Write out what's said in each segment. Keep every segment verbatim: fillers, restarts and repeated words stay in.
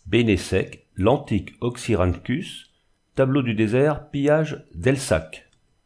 Bénésec, l'antique Oxyrhynchus, tableau du désert, pillage d'Elsac.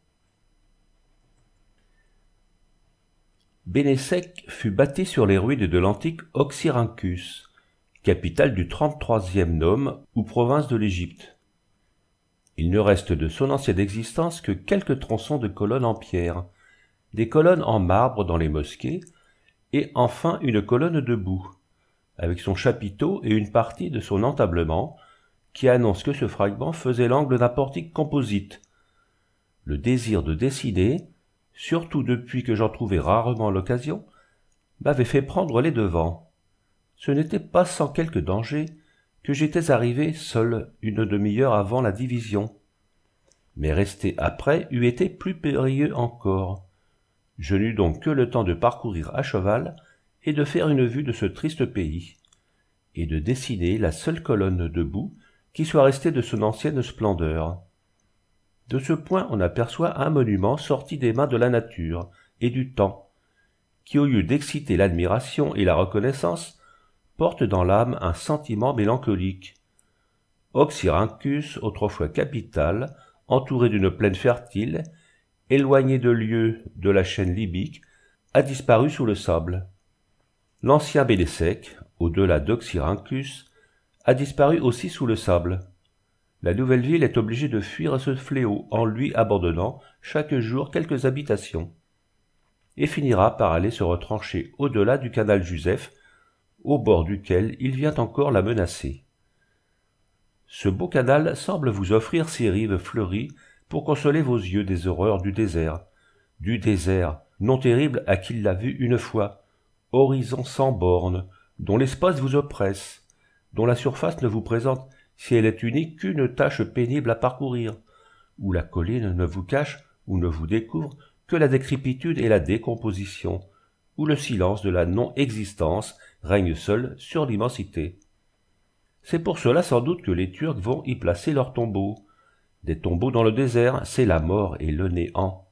Bénésec fut bâti sur les ruines de l'antique Oxyrhynchus, capitale du trente-troisième nome ou province de l'Égypte. Il ne reste de son ancienne existence que quelques tronçons de colonnes en pierre, des colonnes en marbre dans les mosquées, et enfin une colonne debout, avec son chapiteau et une partie de son entablement, qui annonce que ce fragment faisait l'angle d'un portique composite. Le désir de dessiner, surtout depuis que j'en trouvais rarement l'occasion, m'avait fait prendre les devants. Ce n'était pas sans quelque danger que j'étais arrivé seul une demi-heure avant la division. Mais rester après eût été plus périlleux encore. Je n'eus donc que le temps de parcourir à cheval et de faire une vue de ce triste pays, et de dessiner la seule colonne debout qui soit restée de son ancienne splendeur. De ce point on aperçoit un monument sorti des mains de la nature et du temps, qui au lieu d'exciter l'admiration et la reconnaissance, porte dans l'âme un sentiment mélancolique. Oxyrhynchus, autrefois capitale, entourée d'une plaine fertile, éloignée de lieues de la chaîne libyque, a disparu sous le sable. L'ancien Bénésec, au-delà d'Oxyrhynchus, a disparu aussi sous le sable. La nouvelle ville est obligée de fuir ce fléau en lui abandonnant chaque jour quelques habitations, et finira par aller se retrancher au-delà du canal Joseph, au bord duquel il vient encore la menacer. Ce beau canal semble vous offrir ses rives fleuries pour consoler vos yeux des horreurs du désert, du désert, non terrible à qui l'a vu une fois, horizon sans bornes, dont l'espace vous oppresse, dont la surface ne vous présente, si elle est unique, qu'une tâche pénible à parcourir, où la colline ne vous cache ou ne vous découvre que la décrépitude et la décomposition, où le silence de la non-existence règne seul sur l'immensité. C'est pour cela sans doute que les Turcs vont y placer leurs tombeaux. Des tombeaux dans le désert, c'est la mort et le néant.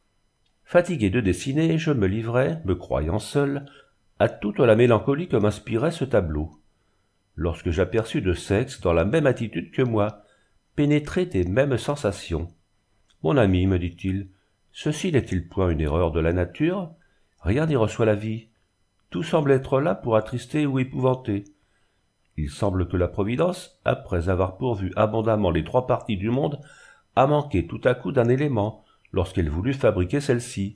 Fatigué de dessiner, je me livrais, me croyant seul, à toute la mélancolie que m'inspirait ce tableau, lorsque j'aperçus de Sexe dans la même attitude que moi, pénétré des mêmes sensations. « Mon ami, me dit-il, ceci n'est-il point une erreur de la nature? Rien n'y reçoit la vie. Tout semble être là pour attrister ou épouvanter. Il semble que la Providence, après avoir pourvu abondamment les trois parties du monde, a manqué tout à coup d'un élément lorsqu'elle voulut fabriquer celle-ci,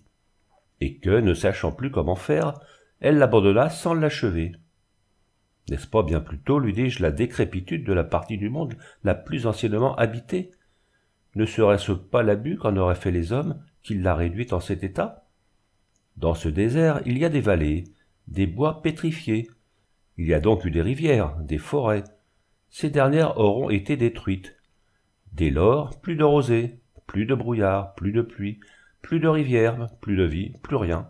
et que, ne sachant plus comment faire, elle l'abandonna sans l'achever. N'est-ce pas bien plutôt, lui dis-je, la décrépitude de la partie du monde la plus anciennement habitée? Ne serait-ce pas l'abus qu'en auraient fait les hommes qui l'a réduite en cet état? Dans ce désert, il y a des vallées, des bois pétrifiés. Il y a donc eu des rivières, des forêts. Ces dernières auront été détruites. Dès lors, plus de rosée, plus de brouillard, plus de pluie, plus de rivières, plus de vie, plus rien.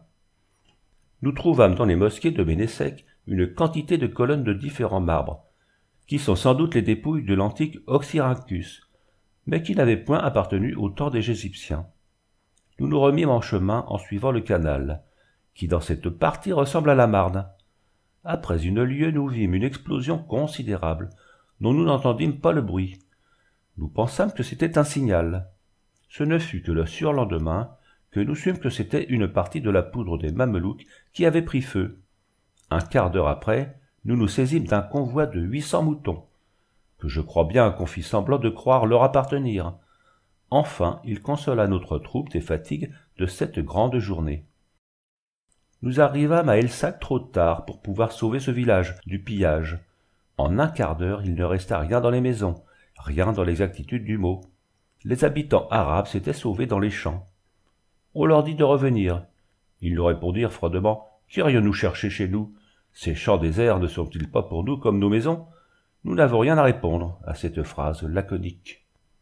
Nous trouvâmes dans les mosquées de Bénésec une quantité de colonnes de différents marbres, qui sont sans doute les dépouilles de l'antique Oxyrhynchus, mais qui n'avaient point appartenu au temps des Égyptiens. Nous nous remîmes en chemin en suivant le canal, qui dans cette partie ressemble à la Marne. Après une lieue, nous vîmes une explosion considérable, dont nous n'entendîmes pas le bruit. Nous pensâmes que c'était un signal. Ce ne fut que le surlendemain que nous sûmes que c'était une partie de la poudre des Mamelouks qui avait pris feu. Un quart d'heure après, nous nous saisîmes d'un convoi de huit cents moutons, que je crois bien qu'on fit semblant de croire leur appartenir. Enfin, il consola notre troupe des fatigues de cette grande journée. Nous arrivâmes à Elsac trop tard pour pouvoir sauver ce village du pillage. En un quart d'heure, il ne resta rien dans les maisons, rien dans l'exactitude du mot. Les habitants arabes s'étaient sauvés dans les champs. On leur dit de revenir. Ils nous répondirent froidement « Qu'irions-nous chercher chez nous? Ces champs déserts ne sont-ils pas pour nous comme nos maisons ?» Nous n'avons rien à répondre à cette phrase laconique.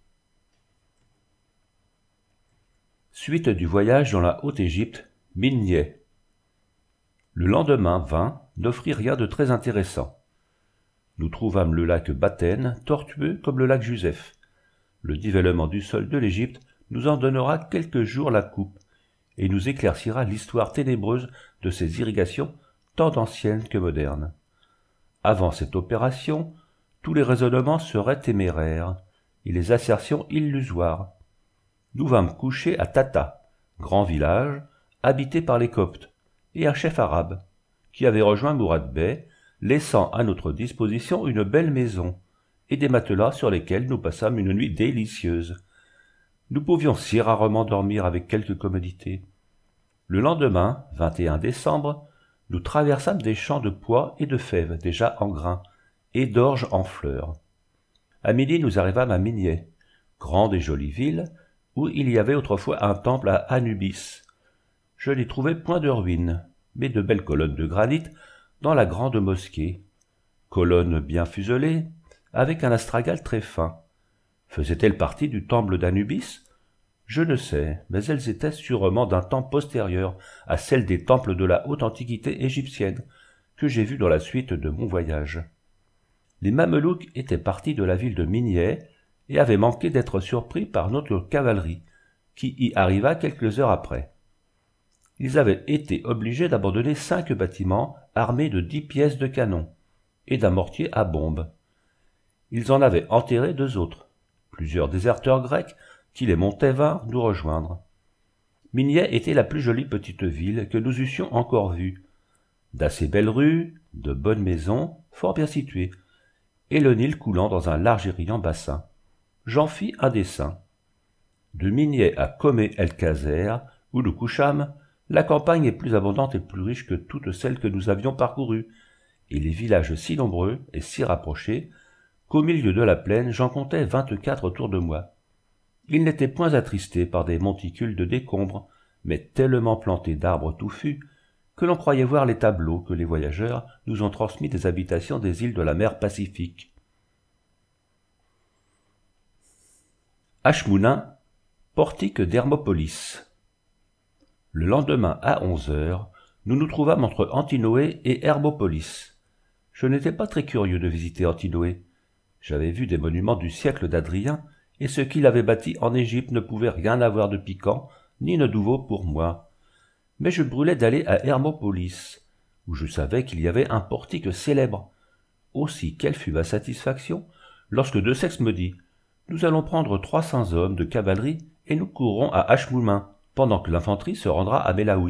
Suite du voyage dans la Haute-Égypte, Mignais. Le lendemain vint, n'offrit rien de très intéressant. Nous trouvâmes le lac Bathène, tortueux comme le lac Joseph. Le nivellement du sol de l'Égypte nous en donnera quelques jours la coupe, et nous éclaircira l'histoire ténébreuse de ces irrigations tant anciennes que modernes. Avant cette opération, tous les raisonnements seraient téméraires, et les assertions illusoires. Nous vîmes coucher à Tata, grand village, habité par les Coptes, et un chef arabe, qui avait rejoint Mourad Bey, laissant à notre disposition une belle maison, et des matelas sur lesquels nous passâmes une nuit délicieuse. Nous pouvions si rarement dormir avec quelque commodité. Le lendemain, vingt et un décembre, nous traversâmes des champs de pois et de fèves déjà en grain, et d'orge en fleurs. À midi, nous arrivâmes à Migney, grande et jolie ville, où il y avait autrefois un temple à Anubis. Je n'y trouvai point de ruines, mais de belles colonnes de granit dans la grande mosquée, colonnes bien fuselées, avec un astragal très fin. Faisaient-elles partie du temple d'Anubis? Je ne sais, mais elles étaient sûrement d'un temps postérieur à celles des temples de la haute antiquité égyptienne, que j'ai vus dans la suite de mon voyage. Les Mamelouks étaient partis de la ville de Migney et avaient manqué d'être surpris par notre cavalerie, qui y arriva quelques heures après. Ils avaient été obligés d'abandonner cinq bâtiments armés de dix pièces de canon et d'un mortier à bombe. Ils en avaient enterré deux autres. Plusieurs déserteurs grecs qui les montaient vinrent nous rejoindre. Migney était la plus jolie petite ville que nous eussions encore vue. D'assez belles rues, de bonnes maisons, fort bien situées, et le Nil coulant dans un large et riant bassin. J'en fis un dessin. De Migney à Comé-el-Caser, où nous couchâmes, la campagne est plus abondante et plus riche que toutes celles que nous avions parcourues, et les villages si nombreux et si rapprochés, qu'au milieu de la plaine j'en comptais vingt-quatre autour de moi. Ils n'étaient point attristés par des monticules de décombres, mais tellement plantés d'arbres touffus, que l'on croyait voir les tableaux que les voyageurs nous ont transmis des habitations des îles de la mer Pacifique. Ashmounin, portique d'Hermopolis. Le lendemain à onze heures, nous nous trouvâmes entre Antinoé et Hermopolis. Je n'étais pas très curieux de visiter Antinoé. J'avais vu des monuments du siècle d'Adrien, et ce qu'il avait bâti en Égypte ne pouvait rien avoir de piquant, ni de nouveau pour moi. Mais je brûlais d'aller à Hermopolis, où je savais qu'il y avait un portique célèbre. Aussi, quelle fut ma satisfaction, lorsque Desaix me dit « Nous allons prendre trois cents hommes de cavalerie et nous courrons à Ashmoumin, pendant que l'infanterie se rendra à Melaoui. »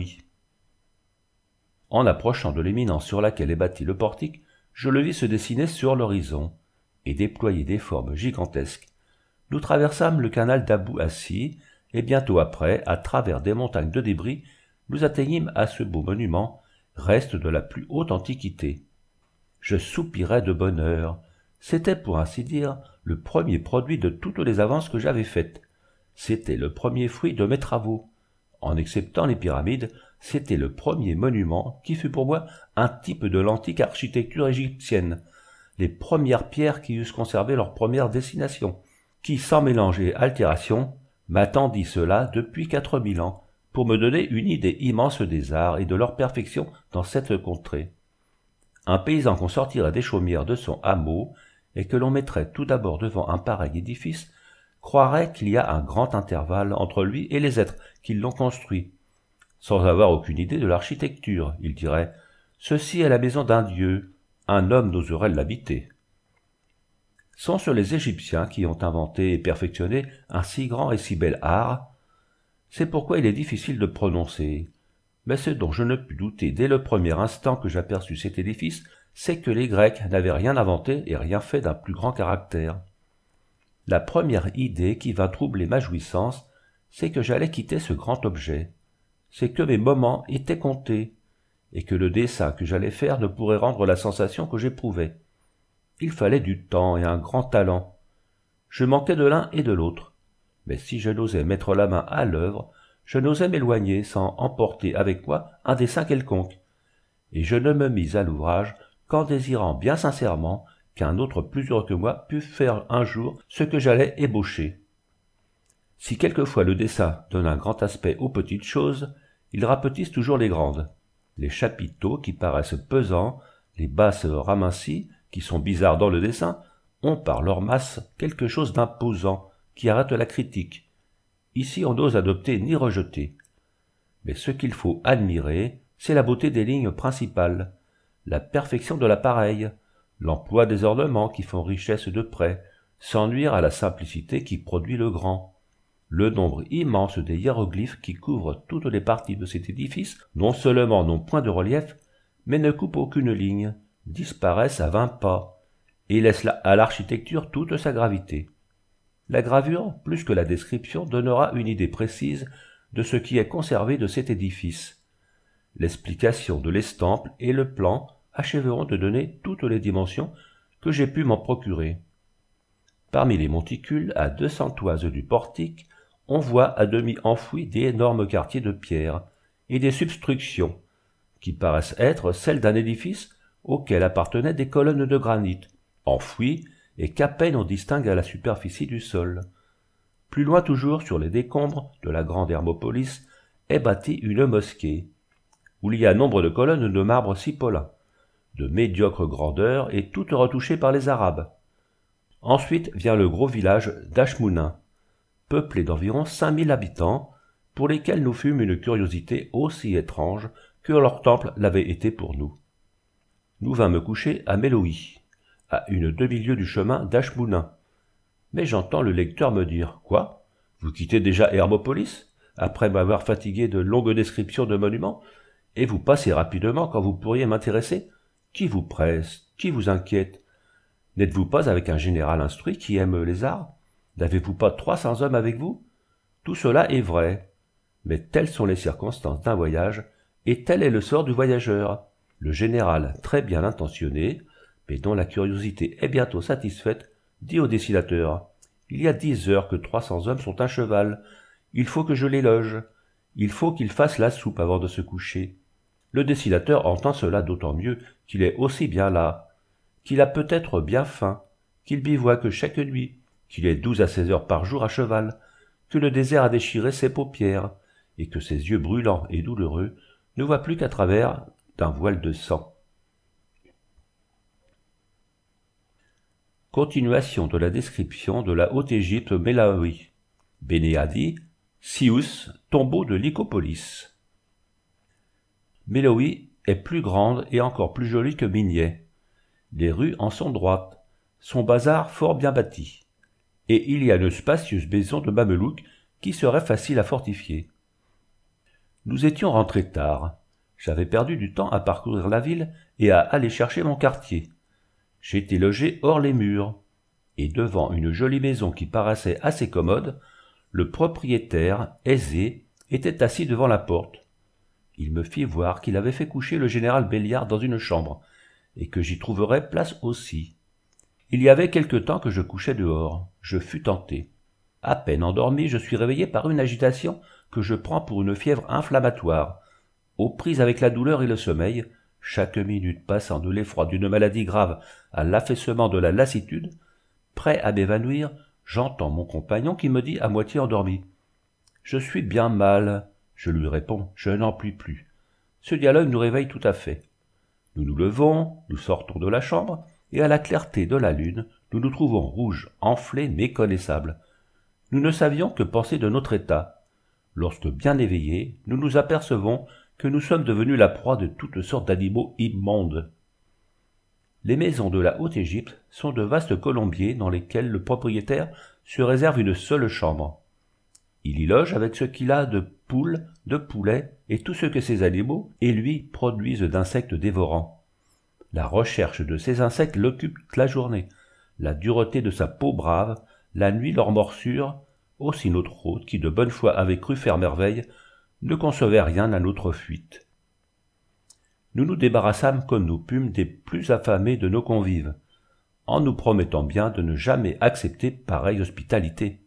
En approchant de l'éminence sur laquelle est bâti le portique, je le vis se dessiner sur l'horizon et déployer des formes gigantesques. Nous traversâmes le canal d'Abou Assi, et bientôt après, à travers des montagnes de débris, nous atteignîmes à ce beau monument, reste de la plus haute antiquité. Je soupirais de bonheur. C'était, pour ainsi dire, le premier produit de toutes les avances que j'avais faites. C'était le premier fruit de mes travaux. En exceptant les pyramides, c'était le premier monument qui fut pour moi un type de l'antique architecture égyptienne, les premières pierres qui eussent conservé leur première destination, qui, sans mélange et altération, m'attendit cela depuis quatre mille ans, pour me donner une idée immense des arts et de leur perfection dans cette contrée. Un paysan qu'on sortirait des chaumières de son hameau, et que l'on mettrait tout d'abord devant un pareil édifice, croirait qu'il y a un grand intervalle entre lui et les êtres qui l'ont construit. Sans avoir aucune idée de l'architecture, il dirait « Ceci est la maison d'un dieu, un homme n'oserait l'habiter. » Sont-ce les Égyptiens qui ont inventé et perfectionné un si grand et si bel art? C'est pourquoi il est difficile de prononcer. Mais ce dont je ne pus douter dès le premier instant que j'aperçus cet édifice, c'est que les Grecs n'avaient rien inventé et rien fait d'un plus grand caractère. La première idée qui vint troubler ma jouissance, c'est que j'allais quitter ce grand objet. C'est que mes moments étaient comptés, et que le dessin que j'allais faire ne pourrait rendre la sensation que j'éprouvais. Il fallait du temps et un grand talent. Je manquais de l'un et de l'autre, mais si je n'osais mettre la main à l'œuvre, je n'osais m'éloigner sans emporter avec moi un dessin quelconque, et je ne me mis à l'ouvrage qu'en désirant bien sincèrement qu'un autre plus heureux que moi pût faire un jour ce que j'allais ébaucher. Si quelquefois le dessin donne un grand aspect aux petites choses, il rapetisse toujours les grandes. Les chapiteaux qui paraissent pesants, les basses ramincies, qui sont bizarres dans le dessin, ont par leur masse quelque chose d'imposant qui arrête la critique. Ici on n'ose adopter ni rejeter. Mais ce qu'il faut admirer, c'est la beauté des lignes principales, la perfection de l'appareil, l'emploi des ornements qui font richesse de près, sans nuire à la simplicité qui produit le grand. Le nombre immense des hiéroglyphes qui couvrent toutes les parties de cet édifice, non seulement n'ont point de relief, mais ne coupent aucune ligne, disparaissent à vingt pas, et laissent à l'architecture toute sa gravité. La gravure, plus que la description, donnera une idée précise de ce qui est conservé de cet édifice. L'explication de l'estampe et le plan achèveront de donner toutes les dimensions que j'ai pu m'en procurer. Parmi les monticules, à deux cents toises du portique, on voit à demi enfouis d'énormes quartiers de pierre et des substructions, qui paraissent être celles d'un édifice auquel appartenaient des colonnes de granit, enfouies et qu'à peine on distingue à la superficie du sol. Plus loin toujours, sur les décombres de la grande Hermopolis, est bâtie une mosquée, où il y a nombre de colonnes de marbre cipolin, de médiocre grandeur et toutes retouchées par les Arabes. Ensuite vient le gros village d'Ashmounin, peuplé d'environ cinq mille habitants, pour lesquels nous fûmes une curiosité aussi étrange que leur temple l'avait été pour nous. Nous vînmes me coucher à Méloï, à une demi-lieue du chemin d'Ashmounin. Mais j'entends le lecteur me dire « Quoi ? Vous quittez déjà Hermopolis, après m'avoir fatigué de longues descriptions de monuments, et vous passez rapidement quand vous pourriez m'intéresser ? Qui vous presse ? Qui vous inquiète ? N'êtes-vous pas avec un général instruit qui aime les arts ? N'avez-vous pas trois cents hommes avec vous ? Tout cela est vrai. Mais telles sont les circonstances d'un voyage, et tel est le sort du voyageur. Le général, très bien intentionné, mais dont la curiosité est bientôt satisfaite, dit au dessinateur « Il y a dix heures que trois cents hommes sont à cheval. Il faut que je les loge. Il faut qu'ils fassent la soupe avant de se coucher. » Le dessinateur entend cela d'autant mieux qu'il est aussi bien là, qu'il a peut-être bien faim, qu'il bivouaque chaque nuit, qu'il est douze à seize heures par jour à cheval, que le désert a déchiré ses paupières, et que ses yeux brûlants et douloureux ne voient plus qu'à travers d'un voile de sang. Continuation de la description de la Haute-Égypte Mélaoï. Bénéadi, Sius, tombeau de Lycopolis. Mélaoï est plus grande et encore plus jolie que Mignet. Les rues en sont droites, son bazar fort bien bâti, et il y a une spacieuse maison de mamelouks qui serait facile à fortifier. Nous étions rentrés tard. J'avais perdu du temps à parcourir la ville et à aller chercher mon quartier. J'étais logé hors les murs, et devant une jolie maison qui paraissait assez commode, le propriétaire, aisé, était assis devant la porte. Il me fit voir qu'il avait fait coucher le général Belliard dans une chambre, et que j'y trouverais place aussi. Il y avait quelque temps que je couchais dehors. Je fus tenté. À peine endormi, je suis réveillé par une agitation que je prends pour une fièvre inflammatoire. Aux prises avec la douleur et le sommeil, chaque minute passant de l'effroi d'une maladie grave à l'affaissement de la lassitude, prêt à m'évanouir, j'entends mon compagnon qui me dit à moitié endormi « Je suis bien mal ». Je lui réponds « Je n'en puis plus ». Ce dialogue nous réveille tout à fait. Nous nous levons, nous sortons de la chambre, et à la clarté de la lune, nous nous trouvons rouges, enflés, méconnaissables. Nous ne savions que penser de notre état. Lorsque bien éveillés, nous nous apercevons que nous sommes devenus la proie de toutes sortes d'animaux immondes. Les maisons de la Haute-Égypte sont de vastes colombiers dans lesquels le propriétaire se réserve une seule chambre. Il y loge avec ce qu'il a de poules, de poulets et tout ce que ces animaux et lui produisent d'insectes dévorants. La recherche de ces insectes l'occupe toute la journée, la dureté de sa peau brave, la nuit leur morsure, aussi notre hôte qui de bonne foi avait cru faire merveille, ne concevait rien à notre fuite. Nous nous débarrassâmes comme nous pûmes des plus affamés de nos convives, en nous promettant bien de ne jamais accepter pareille hospitalité.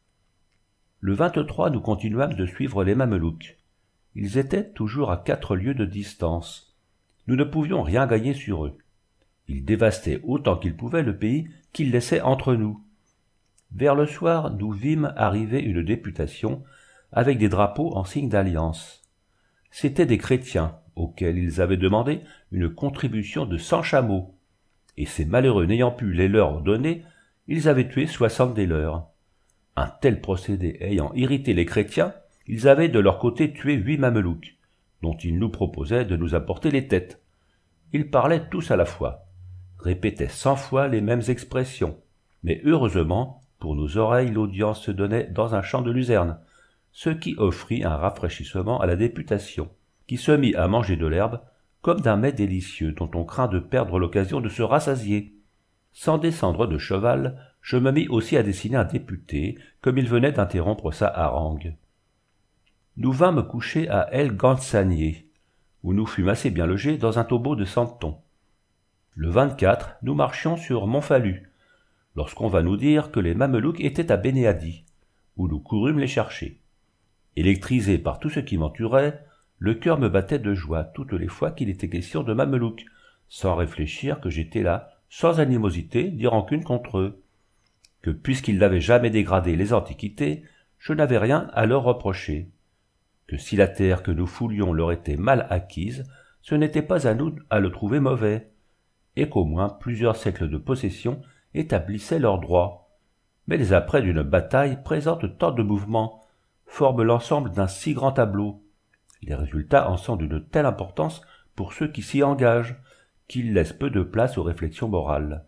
Le vingt-trois, nous continuâmes de suivre les Mamelouks. Ils étaient toujours à quatre lieues de distance. Nous ne pouvions rien gagner sur eux. Ils dévastaient autant qu'ils pouvaient le pays qu'ils laissaient entre nous. Vers le soir, nous vîmes arriver une députation avec des drapeaux en signe d'alliance. C'étaient des chrétiens auxquels ils avaient demandé une contribution de cent chameaux, et ces malheureux n'ayant pu les leur donner, ils avaient tué soixante des leurs. Un tel procédé ayant irrité les chrétiens, ils avaient de leur côté tué huit mamelouks, dont ils nous proposaient de nous apporter les têtes. Ils parlaient tous à la fois. répétait cent fois les mêmes expressions. Mais heureusement, pour nos oreilles, l'audience se donnait dans un champ de luzerne, ce qui offrit un rafraîchissement à la députation, qui se mit à manger de l'herbe comme d'un mets délicieux dont on craint de perdre l'occasion de se rassasier. Sans descendre de cheval, je me mis aussi à dessiner un député, comme il venait d'interrompre sa harangue. Nous vînmes coucher à El Gansanier, où nous fûmes assez bien logés dans un tombeau de Santon. Le vingt-quatre, nous marchions sur Montfallu, lorsqu'on va nous dire que les Mamelouks étaient à Benéadi, où nous courûmes les chercher. Électrisé par tout ce qui m'entourait, le cœur me battait de joie toutes les fois qu'il était question de Mamelouks, sans réfléchir que j'étais là, sans animosité ni rancune contre eux, que puisqu'ils n'avaient jamais dégradé les antiquités, je n'avais rien à leur reprocher, que si la terre que nous foulions leur était mal acquise, ce n'était pas à nous à le trouver mauvais, et qu'au moins plusieurs siècles de possession établissaient leurs droits. Mais les apprêts d'une bataille présentent tant de mouvements, forment l'ensemble d'un si grand tableau. Les résultats en sont d'une telle importance pour ceux qui s'y engagent, qu'ils laissent peu de place aux réflexions morales.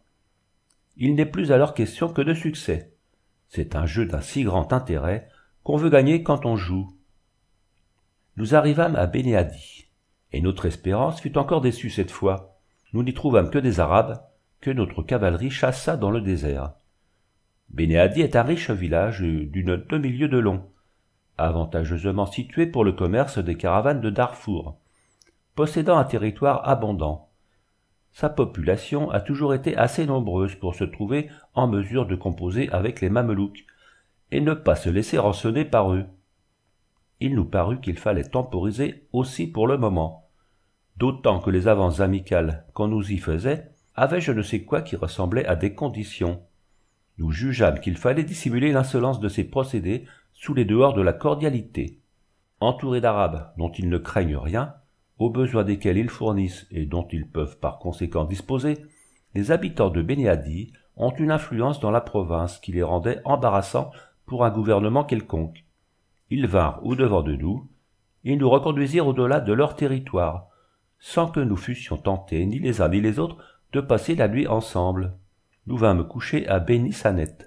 Il n'est plus alors question que de succès. C'est un jeu d'un si grand intérêt qu'on veut gagner quand on joue. Nous arrivâmes à Benéadi, et notre espérance fut encore déçue cette fois. Nous n'y trouvâmes que des Arabes, que notre cavalerie chassa dans le désert. Benéadi est un riche village d'une demi-lieue de long, avantageusement situé pour le commerce des caravanes de Darfour, possédant un territoire abondant. Sa population a toujours été assez nombreuse pour se trouver en mesure de composer avec les Mamelouks, et ne pas se laisser rançonner par eux. Il nous parut qu'il fallait temporiser aussi pour le moment, d'autant que les avances amicales qu'on nous y faisait avaient je ne sais quoi qui ressemblait à des conditions. Nous jugeâmes qu'il fallait dissimuler l'insolence de ces procédés sous les dehors de la cordialité. Entourés d'Arabes dont ils ne craignent rien, aux besoins desquels ils fournissent et dont ils peuvent par conséquent disposer, les habitants de Benéadi ont une influence dans la province qui les rendait embarrassants pour un gouvernement quelconque. Ils vinrent au-devant de nous, et nous reconduisirent au-delà de leur territoire, sans que nous fussions tentés, ni les uns ni les autres, de passer la nuit ensemble. Nous vînmes coucher à Bénissanet.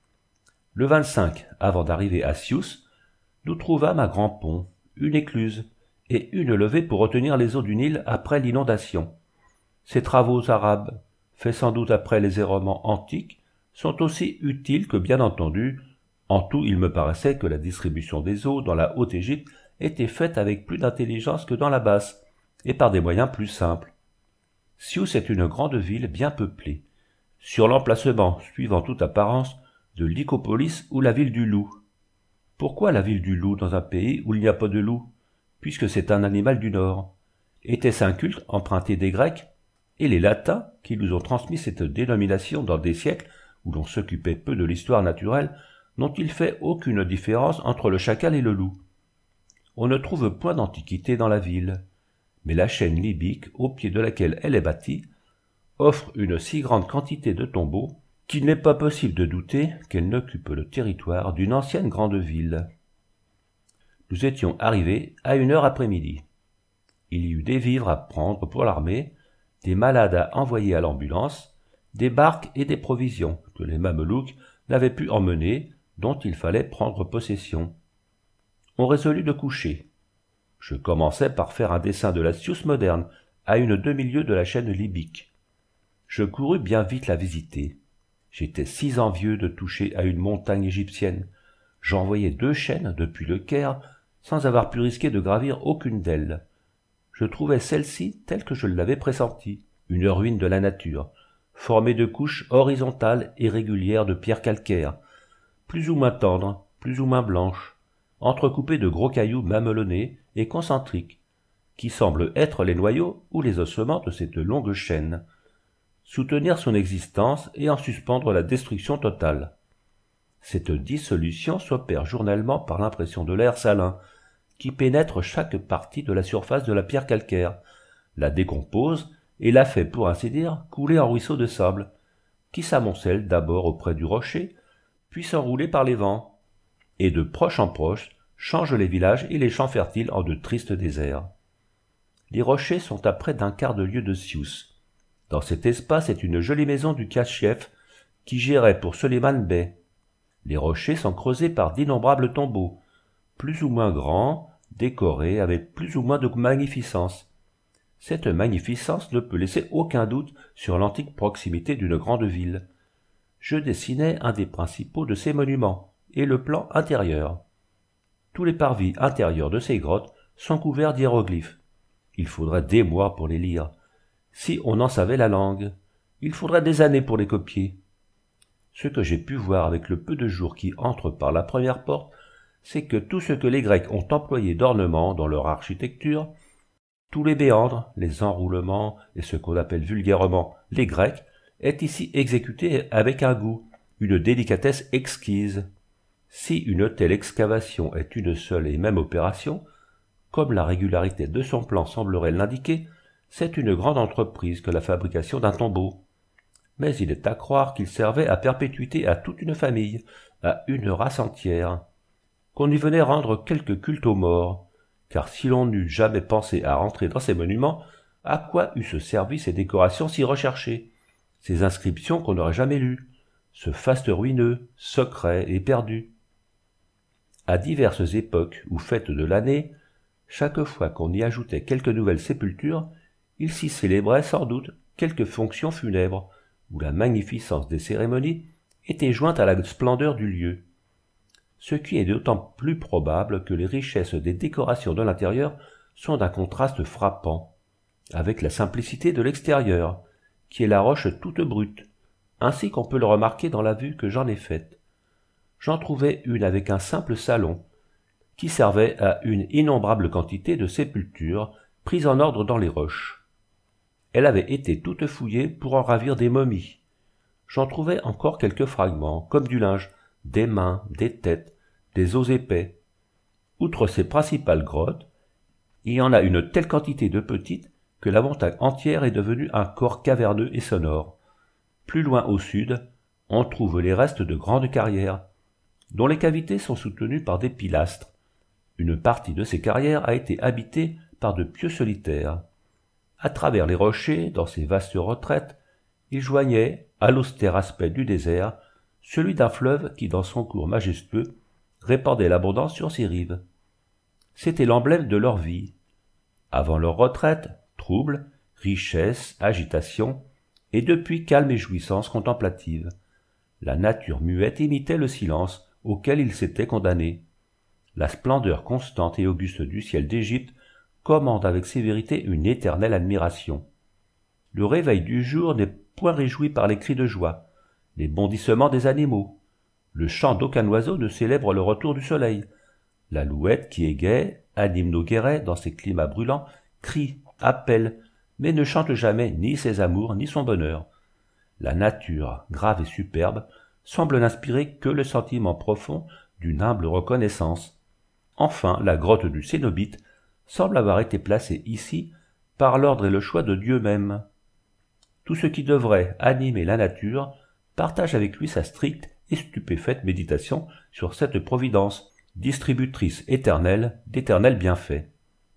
Le vingt-cinq, avant d'arriver à Sius, nous trouvâmes un grand pont, une écluse, et une levée pour retenir les eaux du Nil après l'inondation. Ces travaux arabes, faits sans doute après les errements antiques, sont aussi utiles que bien entendu. En tout, il me paraissait que la distribution des eaux dans la Haute-Égypte était faite avec plus d'intelligence que dans la basse, et par des moyens plus simples. Sius est une grande ville bien peuplée, sur l'emplacement, suivant toute apparence, de Lycopolis ou la ville du loup. Pourquoi la ville du loup dans un pays où il n'y a pas de loup, puisque c'est un animal du Nord? Était-ce un culte emprunté des Grecs? Et les Latins, qui nous ont transmis cette dénomination dans des siècles où l'on s'occupait peu de l'histoire naturelle, n'ont-ils fait aucune différence entre le chacal et le loup? On ne trouve point d'antiquité dans la ville, mais la chaîne libyque, au pied de laquelle elle est bâtie, offre une si grande quantité de tombeaux qu'il n'est pas possible de douter qu'elle n'occupe le territoire d'une ancienne grande ville. Nous étions arrivés à une heure après-midi. Il y eut des vivres à prendre pour l'armée, des malades à envoyer à l'ambulance, des barques et des provisions que les Mamelouks n'avaient pu emmener, dont il fallait prendre possession. On résolut de coucher. Je commençai par faire un dessin de la Sius moderne, à une demi-lieue de la chaîne libyque. Je courus bien vite la visiter. J'étais si envieux de toucher à une montagne égyptienne. J'envoyai deux chaînes depuis le Caire, sans avoir pu risquer de gravir aucune d'elles. Je trouvai celle-ci telle que je l'avais pressentie, une ruine de la nature, formée de couches horizontales et régulières de pierres calcaires, plus ou moins tendres, plus ou moins blanches, entrecoupées de gros cailloux mamelonnés et concentriques, qui semblent être les noyaux ou les ossements de cette longue chaîne, soutenir son existence et en suspendre la destruction totale. Cette dissolution s'opère journellement par l'impression de l'air salin, qui pénètre chaque partie de la surface de la pierre calcaire, la décompose et la fait, pour ainsi dire, couler en ruisseau de sable, qui s'amoncelle d'abord auprès du rocher, puis s'enrouler par les vents, et de proche en proche change les villages et les champs fertiles en de tristes déserts. Les rochers sont à près d'un quart de lieue de Sius. Dans cet espace est une jolie maison du Kashef qui gérait pour Suleiman Bey. Les rochers sont creusés par d'innombrables tombeaux, plus ou moins grands, décorés avec plus ou moins de magnificence. Cette magnificence ne peut laisser aucun doute sur l'antique proximité d'une grande ville. Je dessinai un des principaux de ces monuments et le plan intérieur. Tous les parvis intérieurs de ces grottes sont couverts d'hiéroglyphes. Il faudrait des mois pour les lire. Si on en savait la langue, il faudrait des années pour les copier. Ce que j'ai pu voir avec le peu de jour qui entre par la première porte, c'est que tout ce que les Grecs ont employé d'ornement dans leur architecture, tous les béandres, les enroulements et ce qu'on appelle vulgairement les Grecs, est ici exécuté avec un goût, une délicatesse exquise. Si une telle excavation est une seule et même opération, comme la régularité de son plan semblerait l'indiquer, c'est une grande entreprise que la fabrication d'un tombeau. Mais il est à croire qu'il servait à perpétuité à toute une famille, à une race entière, qu'on y venait rendre quelque culte aux morts, car si l'on n'eût jamais pensé à rentrer dans ces monuments, à quoi eussent servi ces décorations si recherchées, ces inscriptions qu'on n'aurait jamais lues, ce faste ruineux, secret et perdu. À diverses époques ou fêtes de l'année, chaque fois qu'on y ajoutait quelques nouvelles sépultures, il s'y célébrait sans doute quelque fonction funèbre, où la magnificence des cérémonies était jointe à la splendeur du lieu. Ce qui est d'autant plus probable que les richesses des décorations de l'intérieur sont d'un contraste frappant, avec la simplicité de l'extérieur, qui est la roche toute brute, ainsi qu'on peut le remarquer dans la vue que j'en ai faite. J'en trouvai une avec un simple salon, qui servait à une innombrable quantité de sépultures prises en ordre dans les roches. Elle avait été toute fouillée pour en ravir des momies. J'en trouvai encore quelques fragments, comme du linge, des mains, des têtes, des os épais. Outre ces principales grottes, il y en a une telle quantité de petites que la montagne entière est devenue un corps caverneux et sonore. Plus loin au sud, on trouve les restes de grandes carrières, dont les cavités sont soutenues par des pilastres. Une partie de ces carrières a été habitée par de pieux solitaires. À travers les rochers, dans ces vastes retraites, il joignait, à l'austère aspect du désert, celui d'un fleuve qui, dans son cours majestueux, répandait l'abondance sur ses rives. C'était l'emblème de leur vie. Avant leur retraite, trouble, richesse, agitation, et depuis calme et jouissance contemplative. La nature muette imitait le silence auquel ils s'étaient condamnés. La splendeur constante et auguste du ciel d'Égypte commande avec sévérité une éternelle admiration. Le réveil du jour n'est point réjoui par les cris de joie, les bondissements des animaux. Le chant d'aucun oiseau ne célèbre le retour du soleil. L'alouette qui égaie, anime nos guérets dans ces climats brûlants, crie, appelle, mais ne chante jamais ni ses amours ni son bonheur. La nature, grave et superbe, semble n'inspirer que le sentiment profond d'une humble reconnaissance. Enfin, la grotte du Cénobite semble avoir été placée ici par l'ordre et le choix de Dieu même. Tout ce qui devrait animer la nature partage avec lui sa stricte et stupéfaite méditation sur cette providence, distributrice éternelle d'éternels bienfaits.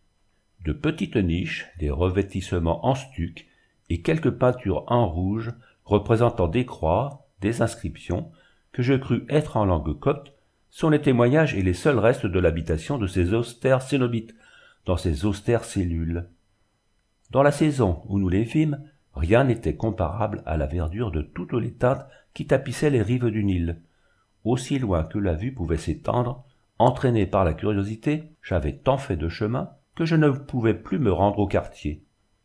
De petites niches, des revêtissements en stuc et quelques peintures en rouge représentant des croix, des inscriptions, que je crus être en langue copte, sont les témoignages et les seuls restes de l'habitation de ces austères cénobites, dans ces austères cellules. Dans la saison où nous les vîmes, rien n'était comparable à la verdure de toutes les teintes qui tapissaient les rives du Nil. Aussi loin que la vue pouvait s'étendre, entraîné par la curiosité, j'avais tant fait de chemin que je ne pouvais plus me rendre au quartier.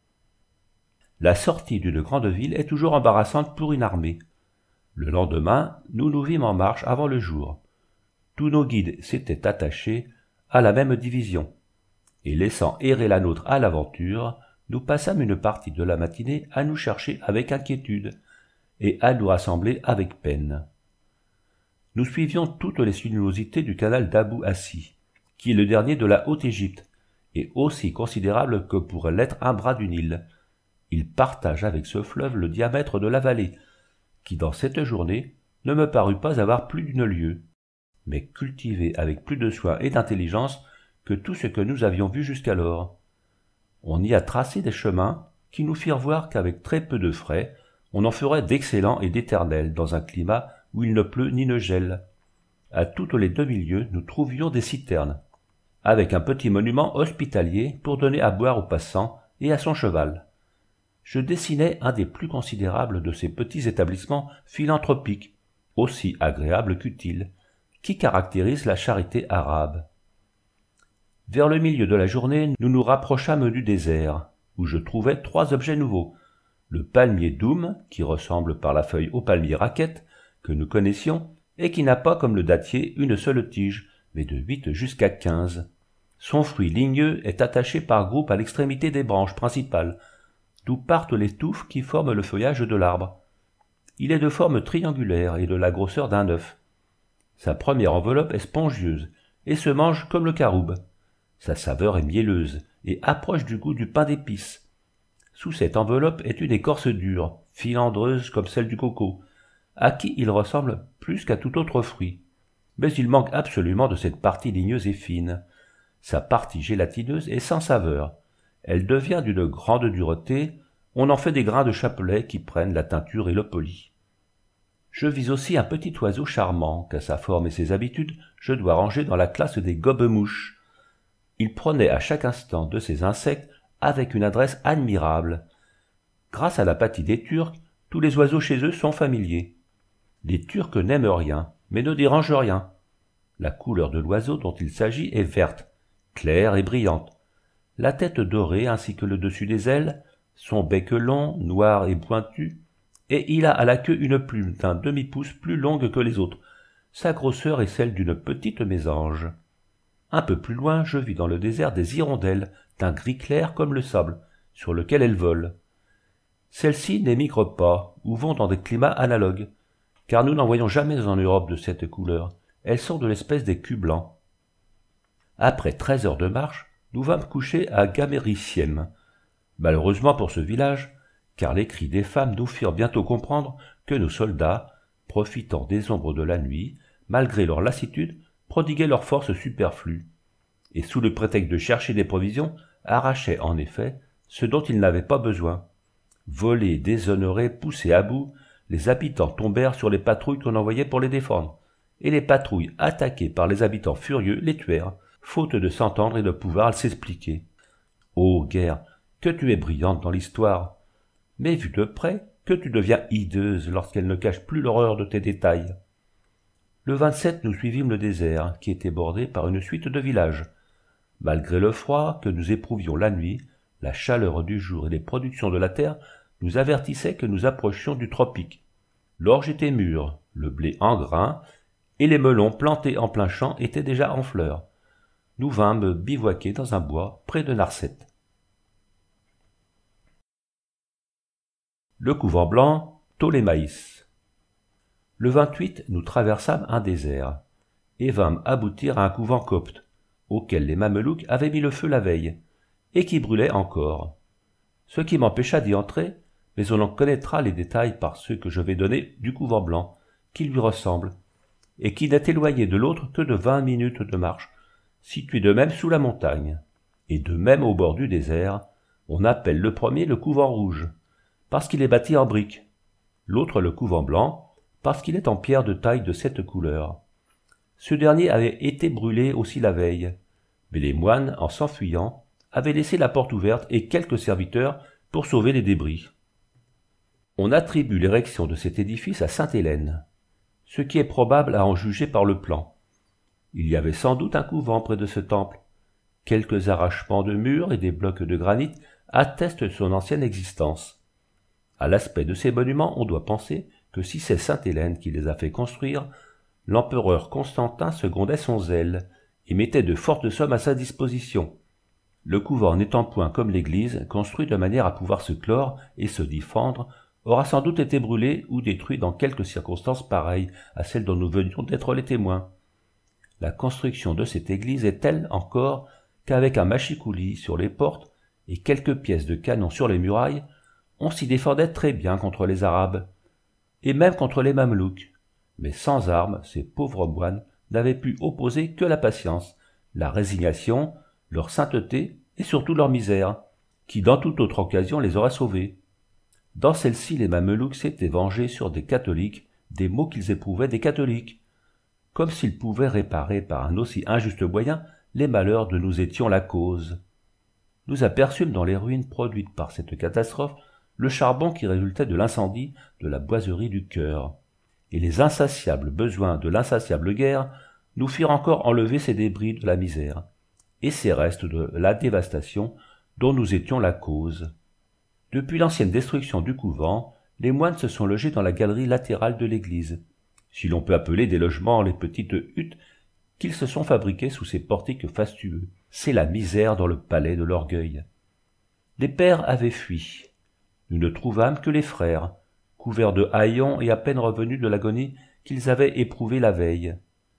La sortie d'une grande ville est toujours embarrassante pour une armée. Le lendemain, nous nous vîmes en marche avant le jour. Tous nos guides s'étaient attachés à la même division, et laissant errer la nôtre à l'aventure, nous passâmes une partie de la matinée à nous chercher avec inquiétude et à nous rassembler avec peine. Nous suivions toutes les sinuosités du canal d'Abou Assi, qui est le dernier de la Haute-Égypte, et aussi considérable que pourrait l'être un bras du Nil. Il partage avec ce fleuve le diamètre de la vallée, qui dans cette journée ne me parut pas avoir plus d'une lieue, mais cultivé avec plus de soin et d'intelligence que tout ce que nous avions vu jusqu'alors. On y a tracé des chemins qui nous firent voir qu'avec très peu de frais, on en ferait d'excellents et d'éternels dans un climat où il ne pleut ni ne gèle. À toutes les demi-lieues, nous trouvions des citernes, avec un petit monument hospitalier pour donner à boire aux passants et à son cheval. Je dessinai un des plus considérables de ces petits établissements philanthropiques, aussi agréables qu'utiles, qui caractérisent la charité arabe. Vers le milieu de la journée, nous nous rapprochâmes du désert, où je trouvai trois objets nouveaux. Le palmier Doum, qui ressemble par la feuille au palmier raquette, que nous connaissions, et qui n'a pas, comme le dattier, une seule tige, mais de huit jusqu'à quinze. Son fruit ligneux est attaché par groupes à l'extrémité des branches principales, d'où partent les touffes qui forment le feuillage de l'arbre. Il est de forme triangulaire et de la grosseur d'un œuf. Sa première enveloppe est spongieuse et se mange comme le caroube. Sa saveur est mielleuse et approche du goût du pain d'épices. Sous cette enveloppe est une écorce dure, filandreuse comme celle du coco, à qui il ressemble plus qu'à tout autre fruit. Mais il manque absolument de cette partie ligneuse et fine. Sa partie gélatineuse est sans saveur. Elle devient d'une grande dureté, on en fait des grains de chapelet qui prennent la teinture et le poli. Je vis aussi un petit oiseau charmant, qu'à sa forme et ses habitudes, je dois ranger dans la classe des gobe-mouches. Il prenait à chaque instant de ces insectes avec une adresse admirable. Grâce à l'apathie des Turcs, tous les oiseaux chez eux sont familiers. Les Turcs n'aiment rien, mais ne dérangent rien. La couleur de l'oiseau dont il s'agit est verte, claire et brillante. La tête dorée ainsi que le dessus des ailes, son bec long, noir et pointu, et il a à la queue une plume d'un demi-pouce plus longue que les autres. Sa grosseur est celle d'une petite mésange. Un peu plus loin, je vis dans le désert des hirondelles, d'un gris clair comme le sable, sur lequel elles volent. Celles-ci n'émigrent pas, ou vont dans des climats analogues, car nous n'en voyons jamais en Europe de cette couleur. Elles sont de l'espèce des culs blancs. Après treize heures de marche, nous vînmes coucher à Gamériciem. Malheureusement pour ce village, car les cris des femmes nous firent bientôt comprendre que nos soldats, profitant des ombres de la nuit, malgré leur lassitude, prodiguaient leurs forces superflues, et sous le prétexte de chercher des provisions, arrachaient en effet ce dont ils n'avaient pas besoin. Volés, déshonorés, poussés à bout, les habitants tombèrent sur les patrouilles qu'on envoyait pour les défendre, et les patrouilles attaquées par les habitants furieux les tuèrent, faute de s'entendre et de pouvoir s'expliquer. Ô guerre, que tu es brillante dans l'histoire, mais vu de près, que tu deviens hideuse lorsqu'elle ne cache plus l'horreur de tes détails. Le vingt-sept, nous suivîmes le désert, qui était bordé par une suite de villages. Malgré le froid que nous éprouvions la nuit, la chaleur du jour et les productions de la terre nous avertissaient que nous approchions du tropique. L'orge était mûre, le blé en grain, et les melons plantés en plein champ étaient déjà en fleurs. Nous vînmes bivouaquer dans un bois près de Narset. Le couvent blanc, Ptolémaïs. Le vingt-huit, nous traversâmes un désert, et vînmes aboutir à un couvent copte, auquel les Mamelouks avaient mis le feu la veille, et qui brûlait encore. Ce qui m'empêcha d'y entrer, mais on en connaîtra les détails par ceux que je vais donner du couvent blanc, qui lui ressemble, et qui n'est éloigné de l'autre que de vingt minutes de marche, situé de même sous la montagne, et de même au bord du désert. On appelle le premier le couvent rouge, parce qu'il est bâti en briques, l'autre le couvent blanc, parce qu'il est en pierre de taille de cette couleur. Ce dernier avait été brûlé aussi la veille, mais les moines, en s'enfuyant, avaient laissé la porte ouverte et quelques serviteurs pour sauver les débris. On attribue l'érection de cet édifice à sainte Hélène, ce qui est probable à en juger par le plan. Il y avait sans doute un couvent près de ce temple. Quelques arrachements de murs et des blocs de granit attestent son ancienne existence. À l'aspect de ces monuments, on doit penser que si c'est sainte Hélène qui les a fait construire, l'empereur Constantin secondait son zèle et mettait de fortes sommes à sa disposition. Le couvent n'étant point comme l'église, construit de manière à pouvoir se clore et se défendre, aura sans doute été brûlé ou détruit dans quelques circonstances pareilles à celles dont nous venions d'être les témoins. La construction de cette église est telle encore qu'avec un machicoulis sur les portes et quelques pièces de canon sur les murailles, on s'y défendait très bien contre les Arabes, et même contre les Mamelouks. Mais sans armes, ces pauvres moines n'avaient pu opposer que la patience, la résignation, leur sainteté et surtout leur misère. qui dans toute autre occasion les aurait sauvés. Dans celle-ci, les Mamelouks s'étaient vengés sur des catholiques des maux qu'ils éprouvaient des catholiques, comme s'ils pouvaient réparer par un aussi injuste moyen les malheurs dont nous étions la cause. Nous aperçûmes dans les ruines produites par cette catastrophe le charbon qui résultait de l'incendie de la boiserie du cœur, et les insatiables besoins de l'insatiable guerre nous firent encore enlever ces débris de la misère, et ces restes de la dévastation dont nous étions la cause. Depuis l'ancienne destruction du couvent, les moines se sont logés dans la galerie latérale de l'église, si l'on peut appeler des logements les petites huttes qu'ils se sont fabriquées sous ces portiques fastueux. C'est la misère dans le palais de l'orgueil. Les pères avaient fui. Nous ne trouvâmes que les frères, couverts de haillons et à peine revenus de l'agonie qu'ils avaient éprouvée la veille.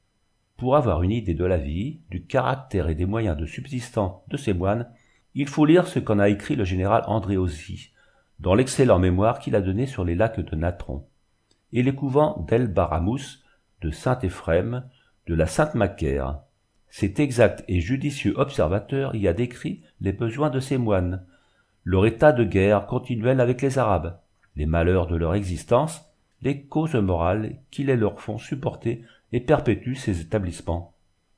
Pour avoir une idée de la vie, du caractère et des moyens de subsistance de ces moines, il faut lire ce qu'en a écrit le général Andréosi, dans l'excellent mémoire qu'il a donné sur les lacs de Natron, et les couvents d'El Baramous, de Saint-Éphrem, de la Sainte-Macaire. Cet exact et judicieux observateur y a décrit les besoins de ces moines, leur état de guerre continuel avec les Arabes, les malheurs de leur existence, les causes morales qui les leur font supporter et perpétuent ces établissements.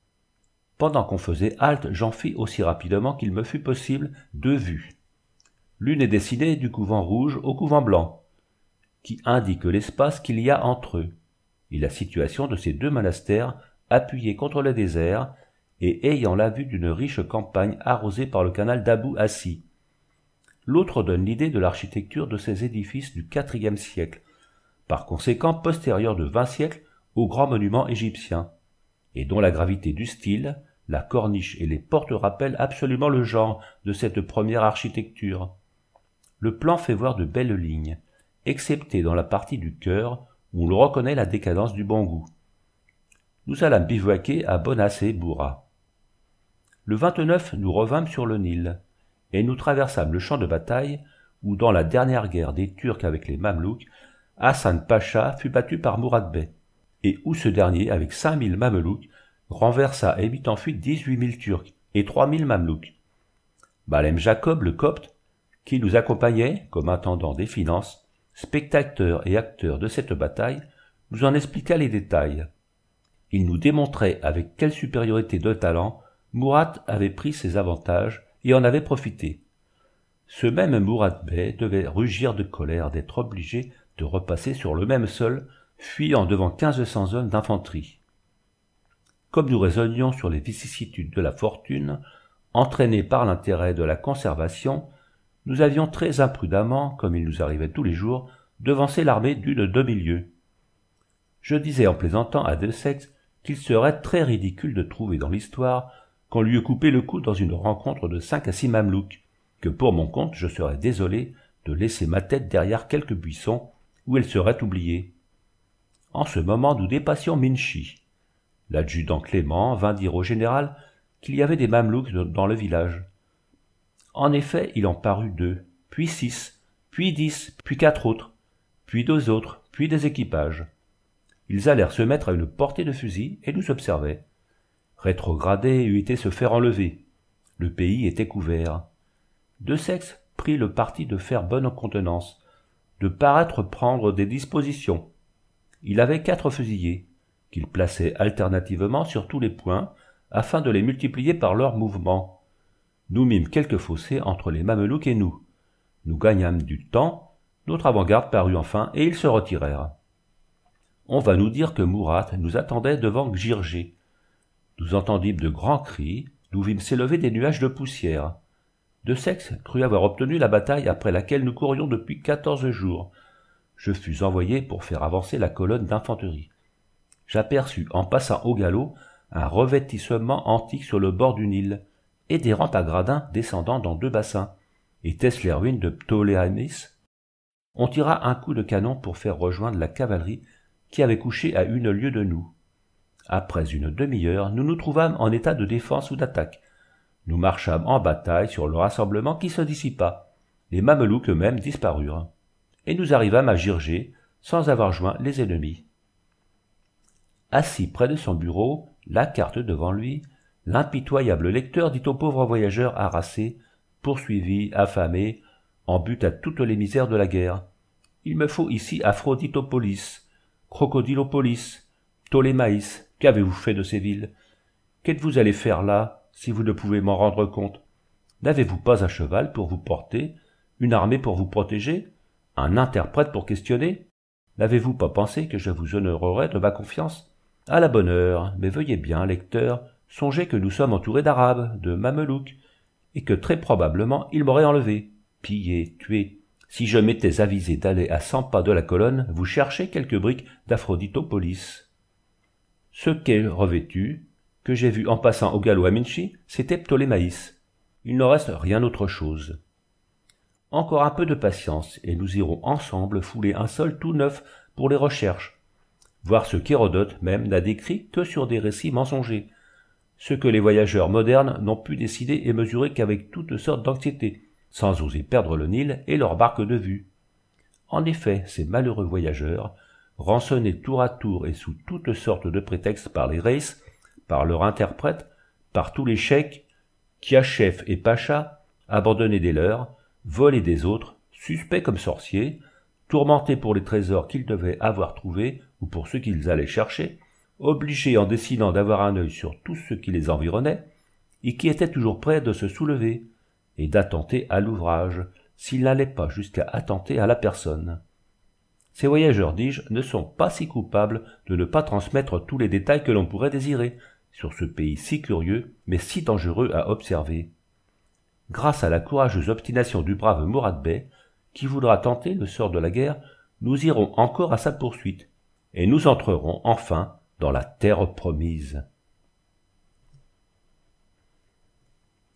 Pendant qu'on faisait halte, j'en fis aussi rapidement qu'il me fut possible deux vues. L'une est dessinée du couvent rouge au couvent blanc, qui indique l'espace qu'il y a entre eux, et la situation de ces deux monastères appuyés contre le désert et ayant la vue d'une riche campagne arrosée par le canal d'Abou Assi. L'autre donne l'idée de l'architecture de ces édifices du quatrième siècle, par conséquent postérieurs de vingt siècles aux grands monuments égyptiens, et dont la gravité du style, la corniche et les portes rappellent absolument le genre de cette première architecture. Le plan fait voir de belles lignes, excepté dans la partie du chœur où on reconnaît la décadence du bon goût. Nous allâmes bivouaquer à Bonassé Bourra. Le vingt-neuf, nous revînmes sur le Nil, et nous traversâmes le champ de bataille où, dans la dernière guerre des Turcs avec les Mamelouks, Hassan Pacha fut battu par Mourad Bey, et où ce dernier, avec cinq mille Mamelouks, renversa et mit en fuite dix-huit mille Turcs et trois mille Mamelouks. Balem Jacob, le copte, qui nous accompagnait comme intendant des finances, spectateur et acteur de cette bataille, nous en expliqua les détails. Il nous démontrait avec quelle supériorité de talent Mourad avait pris ses avantages et en avait profité. Ce même Mourad Bey devait rugir de colère d'être obligé de repasser sur le même sol, fuyant devant quinze cents hommes d'infanterie. Comme nous raisonnions sur les vicissitudes de la fortune, entraînés par l'intérêt de la conservation, nous avions très imprudemment, comme il nous arrivait tous les jours, devancé l'armée d'une demi-lieue. Je disais en plaisantant à Desaix qu'il serait très ridicule de trouver dans l'histoire qu'on lui eût coupé le cou dans une rencontre de cinq à six mamelouks, que pour mon compte je serais désolé de laisser ma tête derrière quelques buissons où elle serait oubliée. En ce moment nous dépassions Minchi. L'adjudant Clément vint dire au général qu'il y avait des mamelouks dans le village. En effet, il en parut deux, puis six, puis dix, puis quatre autres, puis deux autres, puis des équipages. Ils allèrent se mettre à une portée de fusil et nous observaient. Rétrograder eût été se faire enlever. Le pays était couvert. Desaix prit le parti de faire bonne contenance, de paraître prendre des dispositions. Il avait quatre fusillés, qu'il plaçait alternativement sur tous les points, afin de les multiplier par leurs mouvements. Nous mîmes quelques fossés entre les Mamelouks et nous. Nous gagnâmes du temps, notre avant-garde parut enfin, et ils se retirèrent. On va nous dire que Mourad nous attendait devant Gjirgé. Nous entendîmes de grands cris, nous vîmes s'élever des nuages de poussière. Desaix crut avoir obtenu la bataille après laquelle nous courions depuis quatorze jours. Je fus envoyé pour faire avancer la colonne d'infanterie. J'aperçus, en passant au galop, un revêtissement antique sur le bord du Nil, et des rampes à gradins descendant dans deux bassins. Était-ce les ruines de Ptolémais? On tira un coup de canon pour faire rejoindre la cavalerie qui avait couché à une lieue de nous. Après une demi-heure, nous nous trouvâmes en état de défense ou d'attaque. Nous marchâmes en bataille sur le rassemblement qui se dissipa. Les Mamelouks eux-mêmes disparurent. Et nous arrivâmes à Gjirgé sans avoir joint les ennemis. Assis près de son bureau, la carte devant lui, l'impitoyable lecteur dit au pauvre voyageur harassé poursuivi, affamé, en butte à toutes les misères de la guerre. Il me faut ici Aphroditopolis, Crocodilopolis, Ptolémaïs. Qu'avez-vous fait de ces villes? Qu'êtes-vous allé faire là, si vous ne pouvez m'en rendre compte? N'avez-vous pas un cheval pour vous porter, une armée pour vous protéger, un interprète pour questionner? N'avez-vous pas pensé que je vous honorerais de ma confiance? À la bonne heure, mais veuillez bien, lecteur, songer que nous sommes entourés d'Arabes, de Mamelouks, et que très probablement ils m'auraient enlevé, pillé, tué, si je m'étais avisé d'aller à cent pas de la colonne vous chercher quelques briques d'Aphroditopolis. Ce qu'est revêtu, que j'ai vu en passant au galop à Minchi, c'était Ptolémaïs. Il n'en reste rien autre chose. Encore un peu de patience, et nous irons ensemble fouler un sol tout neuf pour les recherches, voir ce qu'Hérodote même n'a décrit que sur des récits mensongers, ce que les voyageurs modernes n'ont pu décider et mesurer qu'avec toutes sortes d'anxiété, sans oser perdre le Nil et leur barque de vue. En effet, ces malheureux voyageurs, rançonnés tour à tour et sous toutes sortes de prétextes par les reis, par leurs interprètes, par tous les cheikhs, kiachefs et pachas, abandonnés des leurs, volés des autres, suspects comme sorciers, tourmentés pour les trésors qu'ils devaient avoir trouvés ou pour ceux qu'ils allaient chercher, obligés en décidant d'avoir un œil sur tout ce qui les environnait, et qui étaient toujours prêts de se soulever et d'attenter à l'ouvrage, s'il n'allait pas jusqu'à attenter à la personne. Ces voyageurs, dis-je, ne sont pas si coupables de ne pas transmettre tous les détails que l'on pourrait désirer sur ce pays si curieux, mais si dangereux à observer. Grâce à la courageuse obstination du brave Mourad Bey, qui voudra tenter le sort de la guerre, nous irons encore à sa poursuite, et nous entrerons enfin dans la terre promise.